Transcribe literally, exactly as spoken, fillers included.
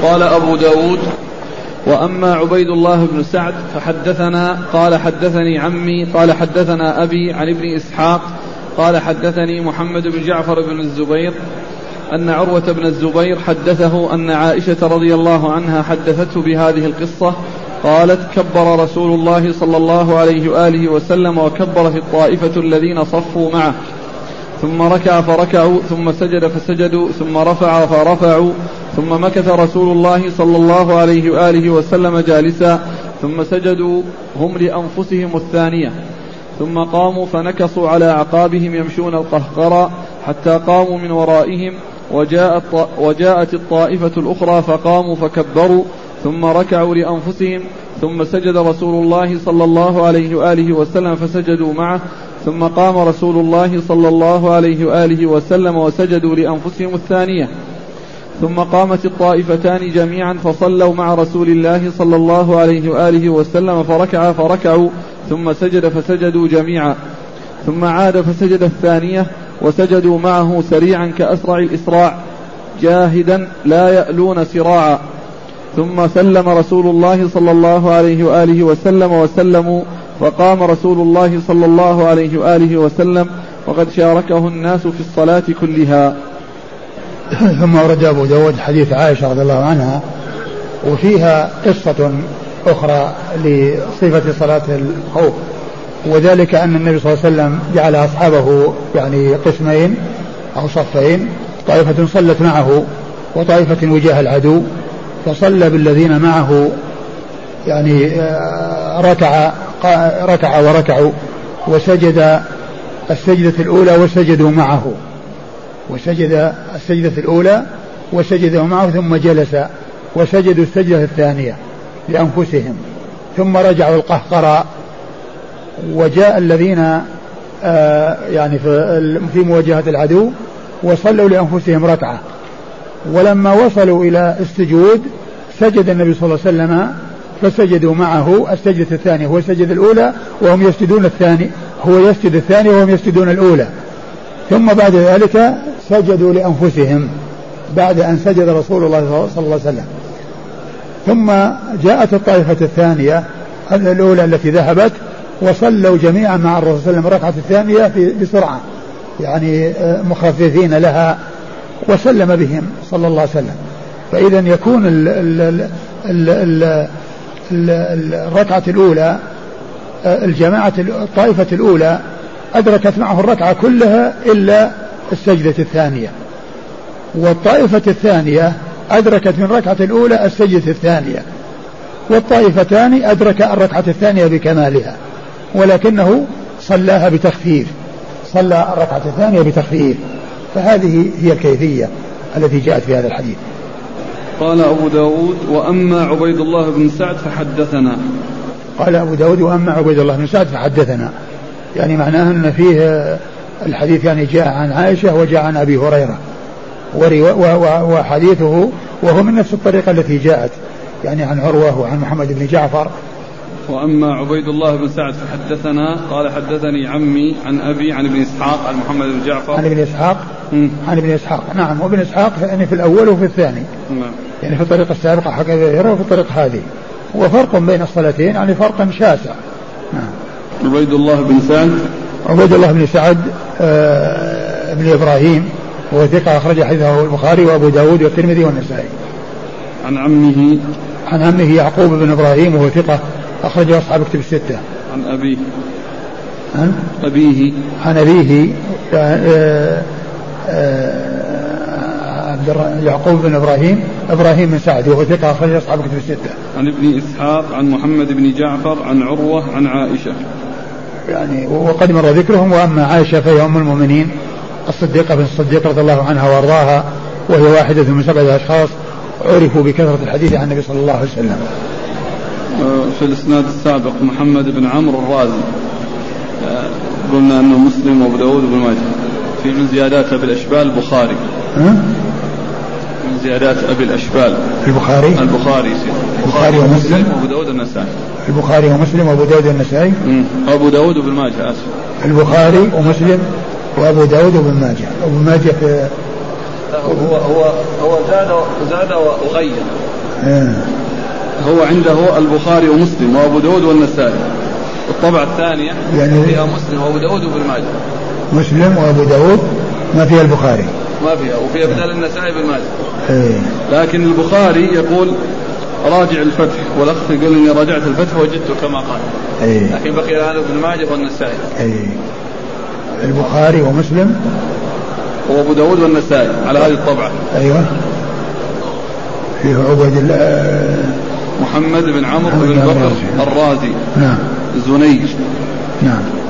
قال أبو داود وأما عبيد الله بن سعد فحدثنا قال حدثني عمي قال حدثنا أبي عن ابن إسحاق قال حدثني محمد بن جعفر بن الزبير أن عروة بن الزبير حدثه أن عائشة رضي الله عنها حدثته بهذه القصة قالت كبر رسول الله صلى الله عليه وآله وسلم وكبر في الطائفة الذين صفوا معه ثم ركع فركعوا ثم سجد فسجدوا ثم رفع فرفعوا ثم مكث رسول الله صلى الله عليه وآله وسلم جالسا ثم سجدوا هم لأنفسهم الثانية ثم قاموا فنكصوا على أعقابهم يمشون القهقرى حتى قاموا من ورائهم وجاءت, وجاءت الطائفة الأخرى فقاموا فكبروا ثم ركعوا لأنفسهم ثم سجد رسول الله صلى الله عليه وآله وسلم فسجدوا معه ثم قام رسول الله صلى الله عليه وآله وسلم وسجدوا لأنفسهم الثانية ثم قامت الطائفتان جميعا فصلوا مع رسول الله صلى الله عليه وآله وسلم فركع فركعوا ثم سجد فسجدوا جميعا ثم عاد فسجد الثانية وسجدوا معه سريعا كأسرع الإسراع جاهدا لا يألون سراعا ثم سلم رسول الله صلى الله عليه وآله وسلم وسلموا فقام رسول الله صلى الله عليه وآله وسلم وقد شاركه الناس في الصلاة كلها. ثم ورد أبو داود حديث عائشة رضي الله عنها وفيها قصة أخرى لصفة صلاة الخوف وذلك أن النبي صلى الله عليه وسلم جعل أصحابه يعني قسمين أو صفين طائفة صلت معه وطائفة وجاه العدو فصلى بالذين معه يعني ركع ركع وركعوا وسجد السجدة الأولى وسجدوا معه وسجد السجدة الأولى وسجدوا معه ثم جلس وسجدوا السجدة الثانية لأنفسهم ثم رجعوا القهقرى وجاء الذين آه يعني في مواجهة العدو وصلوا لأنفسهم ركعة ولما وصلوا إلى السجود سجد النبي صلى الله عليه وسلم فسجدوا معه السجدة الثانية هو السجدة الأولى وهم يسجدون الثاني هو يسجد الثاني وهم يسجدون الأولى ثم بعد ذلك سجدوا لأنفسهم بعد أن سجد رسول الله صلى الله عليه وسلم ثم جاءت الطائفة الثانية الأولى التي ذهبت وصلوا جميعا مع الرسول صلى الله عليه وسلم الركعة الثانية بسرعة يعني مخففين لها وسلم بهم صلى الله عليه وسلم. فإذا يكون ال ال ال ال ال الركعة الأولى الجماعة الطائفة الأولى أدركت معه الركعة كلها إلا السجدة الثانية والطائفة الثانية أدركت من الركعة الأولى السجدة الثانية والطائفتان أدرك الركعة الثانية بكمالها ولكنه صلاها بتخفيف صلى الركعة الثانية بتخفيف فهذه هي الكيفية التي جاءت في هذا الحديث. قال أبو داود وأما عبيد الله بن سعد فحدثنا قال أبو داود وأما عبيد الله بن سعد فحدثنا يعني معناه أن فيه الحديث يعني جاء عن عائشة وجاء عن أبي هريرة وحديثه وهو من نفس الطريقة التي جاءت يعني عن عروة وعن محمد بن جعفر. وأما عبيد الله بن سعد فحدثنا قال حدثني عمي عن أبي عن ابن إسحاق عن محمد بن جعفر عن ابن إسحاق م. عن ابن إسحاق نعم وابن إسحاق يعني في الأول وفي الثاني نعم. يعني في الطريقة السابقة حكى غيره وفي الطريقة هذه وفرق بين الصلاتين يعني فرق شاسع. نعم. عبيد الله بن سعد عبيد الله بن سعد آه ابن إبراهيم وهو ثقة أخرج حديثه البخاري وأبو داود والترمذي والنسائي. عن عمه عن عمه يعقوب بن إبراهيم وهو ثقة أخرج أصحاب كتب الستة. عن أبيه عن أبيه عن أبيه آه آه عبد يعقوب بن إبراهيم إبراهيم بن سعد وهو ثقة أخرج أصحاب كتب الستة. عن ابن إسحاق عن محمد بن جعفر عن عروة عن عائشة يعني وقد مر ذكرهم. وأما عائشة فهي أم المؤمنين الصديقة بن الصديق رضي الله عنها وارضاها وهي واحدة من سبعة أشخاص عرفوا بكثرة الحديث عن النبي صلى الله عليه وسلم. في الإسناد السابق محمد بن عمرو الرازي قلنا أنه مسلم وأبو داود وابن ماجه. في من زيادات أبي الأشبال البخاري من زيادات أبي الأشبال البخاري البخاري البخاري ومسلم وأبو داود النسائي البخاري ومسلم وأبو داود النسائي أبو داود وابن ماجه آسف البخاري ومسلم وأبو داود وابن ماجه وابن ماجه في هو هو هو زاد زاد وغير. إيه. هو عنده البخاري ومسلم وابو داود والنسائي. الطبعة الثانية يعني فيها مسلم وابو داود وابن ماجه. مسلم وابو داود ما فيها البخاري. ما فيها وفيها بدل النسائي بن ماجه. إيه. لكن البخاري يقول راجع الفتح، والاخ يقول اني راجعت الفتح وجدته كما قال. إيه. لكن بقي هذا ابن ماجه والنسائي. إيه. البخاري ومسلم وابو داود والنسائي على هذه الطبعة. ايوه. فيه عبد الله محمد بن عمرو بن بكر الرازي. نعم. زنيج. نعم.